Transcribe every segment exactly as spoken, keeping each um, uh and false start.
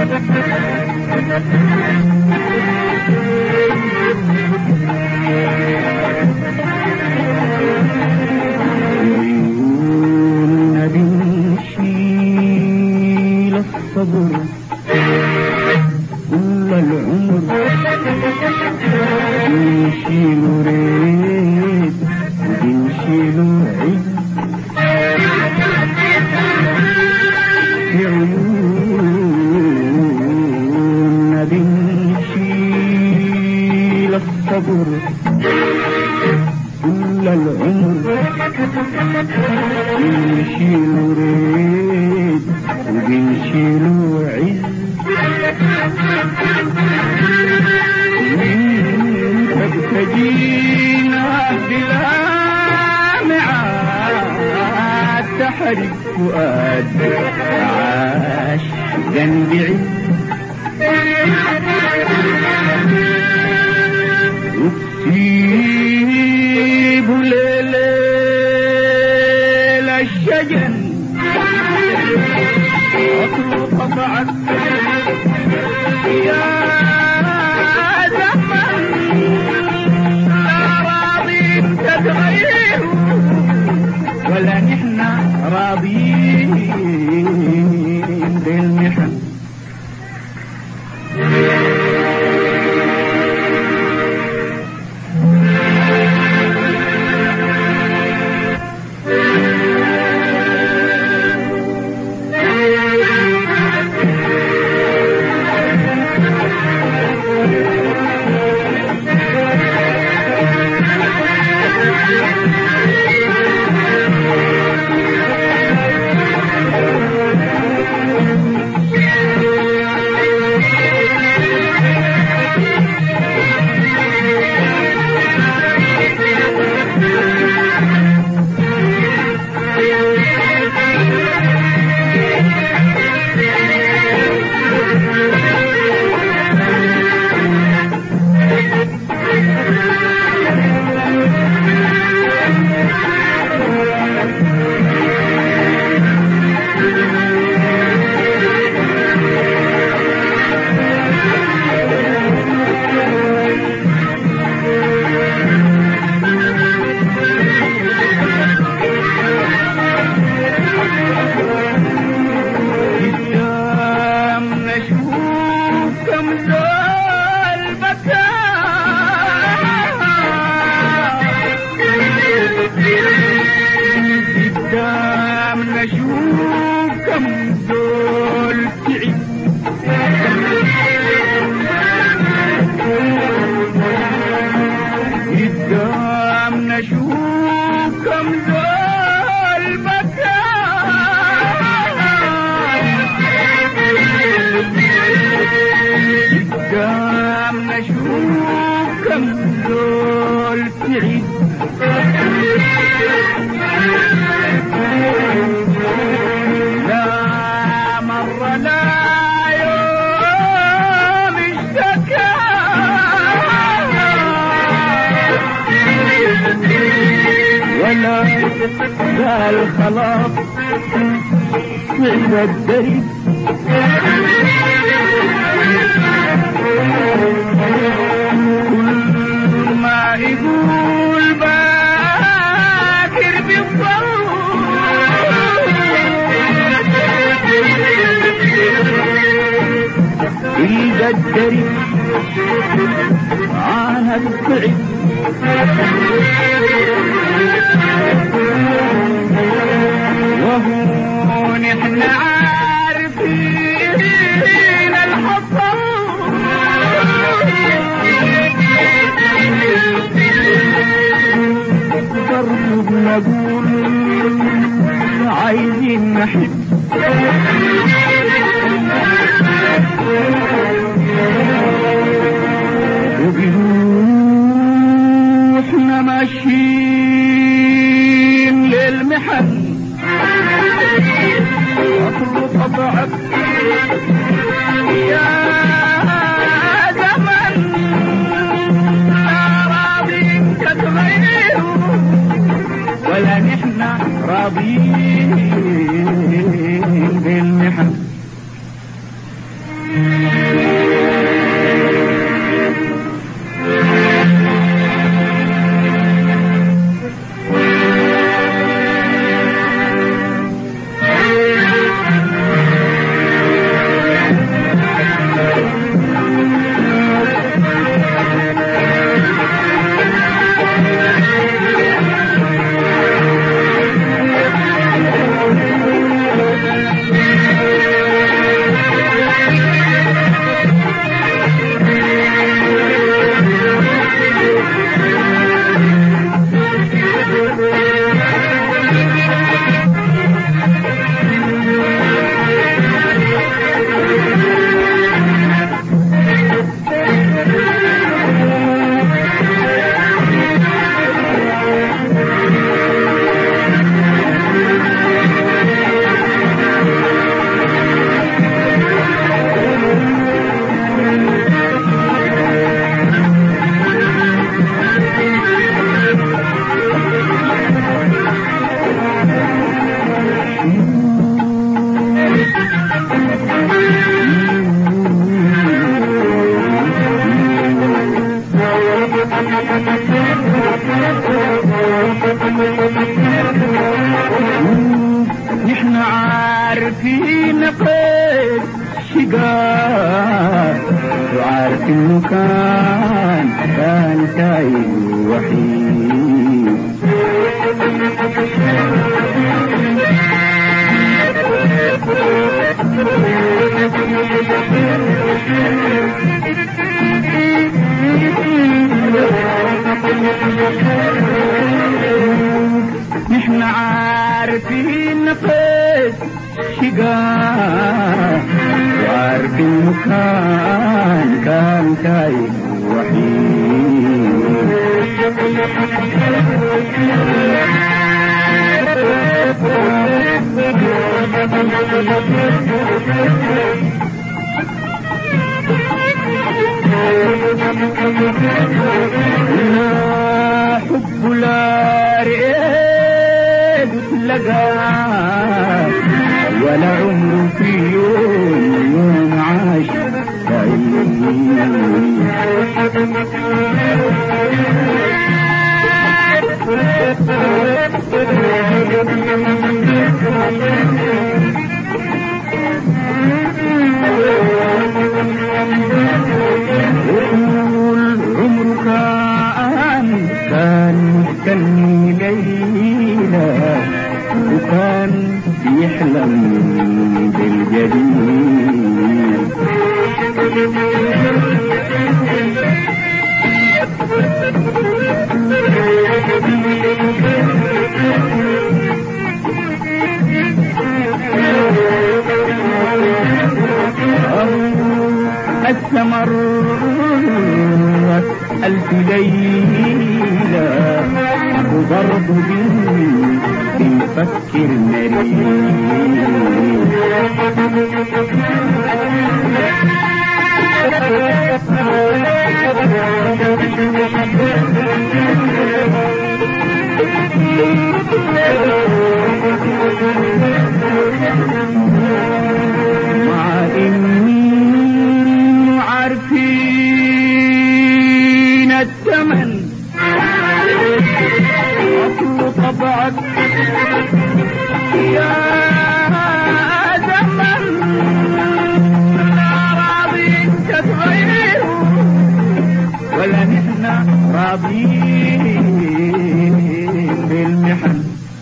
عيوننا بنشيل الصبر كل العمر، بنشيل ريد وبنشيل عز في عيوننا، بنشيل الصبر كل العمر، بنشيل ريد وبنشيل عز. تجينا بالهامعات تحرق فؤاد عاش جنبي عز، وتسيب ليل الشجن أطلق طبعك يا زمن، لا راضين تتغير ولا نحن راضين بالمحن. نشوفكم دول تعب قدام، نشوفكم دول مكان قدام، نشوفكم دول تعب لا مرة لا يوم اشتكى ولا قال خلاص صعب الدرب. كل ما يقول باكر إذا الدرب عانى الصعب وهو نحن عارفين الحصر برضو بنقول عايزين نحب وبروحنا ماشيين للمحن أطلب طبعك يا زمن، لا راضين تتغير ولا نحن راضين بالمحن. لكنه كان كان تايه وحيد. نحن عارفين نقيت شقاه وعارفين مكان كان تايه وحيد. لا حب لا ريد تلقى ولا عمره في يوم يوم عاش عمره كان كان مستني ليلة وكان يحلم بالجديد. الثمر ألف ليلة وضرب بي بيفكر مريض. مع إني عارفين الثمن أصل طبعك يا زمن لا راضين تتغير ولا نحن راضين بالمحن.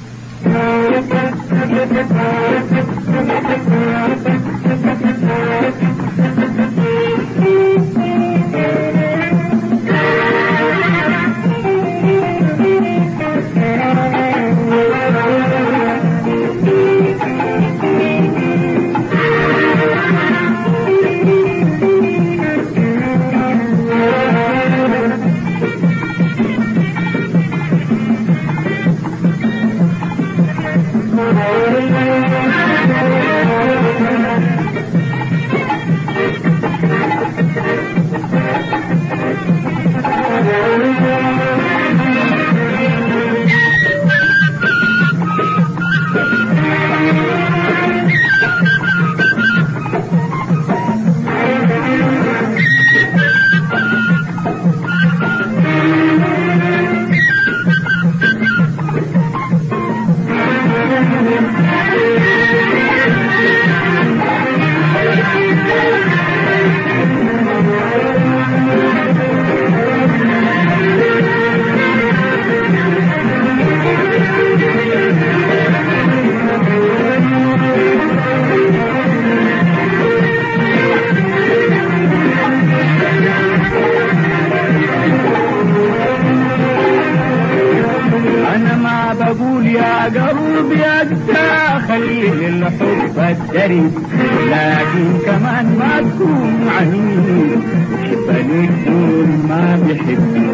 بقول يا قلبي أجدى خلي للحب الدري لكن كمان ما تكون عنيد وحبني تقول ما بحبني.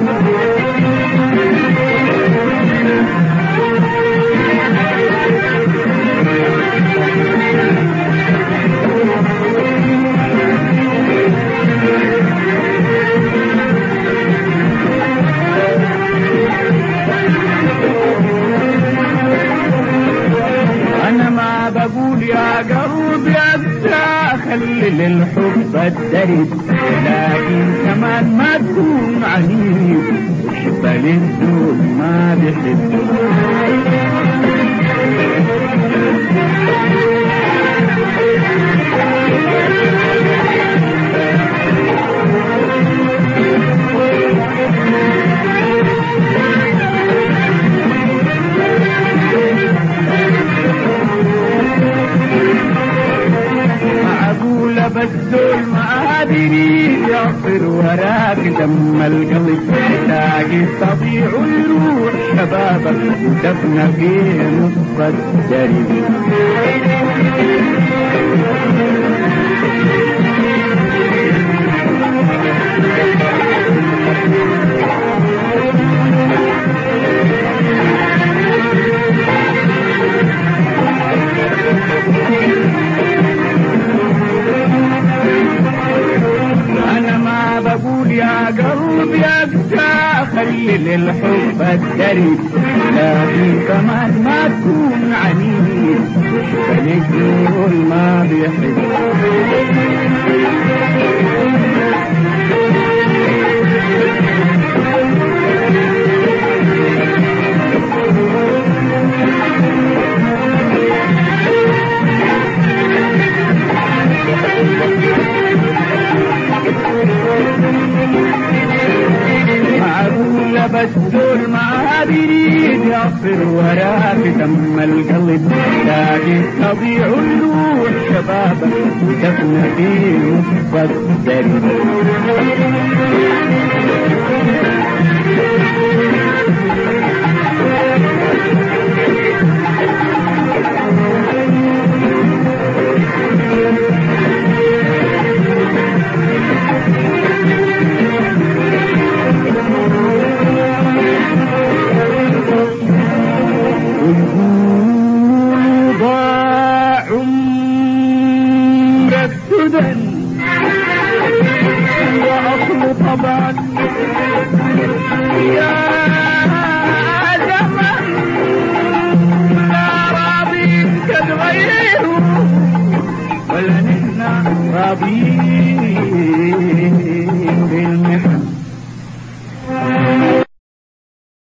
بقول يا قلبي أبدا خلي للحب الدرب لكن كمان ما تكون عنيد وحب للذوق ما بحب. يريد يعصر وراك دم القلب تلاقي تضيع ويروح شبابك دفن في نص الدرب. أنا ما بقول يا قلب يا قسا خلي للحب الدرب، لكن كمان ما تكون عنيد فنقول ما بيحب. معقولة بس دول ما بيريد يعصر وراك دم القلب، لكن تضيع الروح شبابك ودفن في نص الدرب. وأصل طبعا يا زمن لا راضين كالغير ولا نحن راضين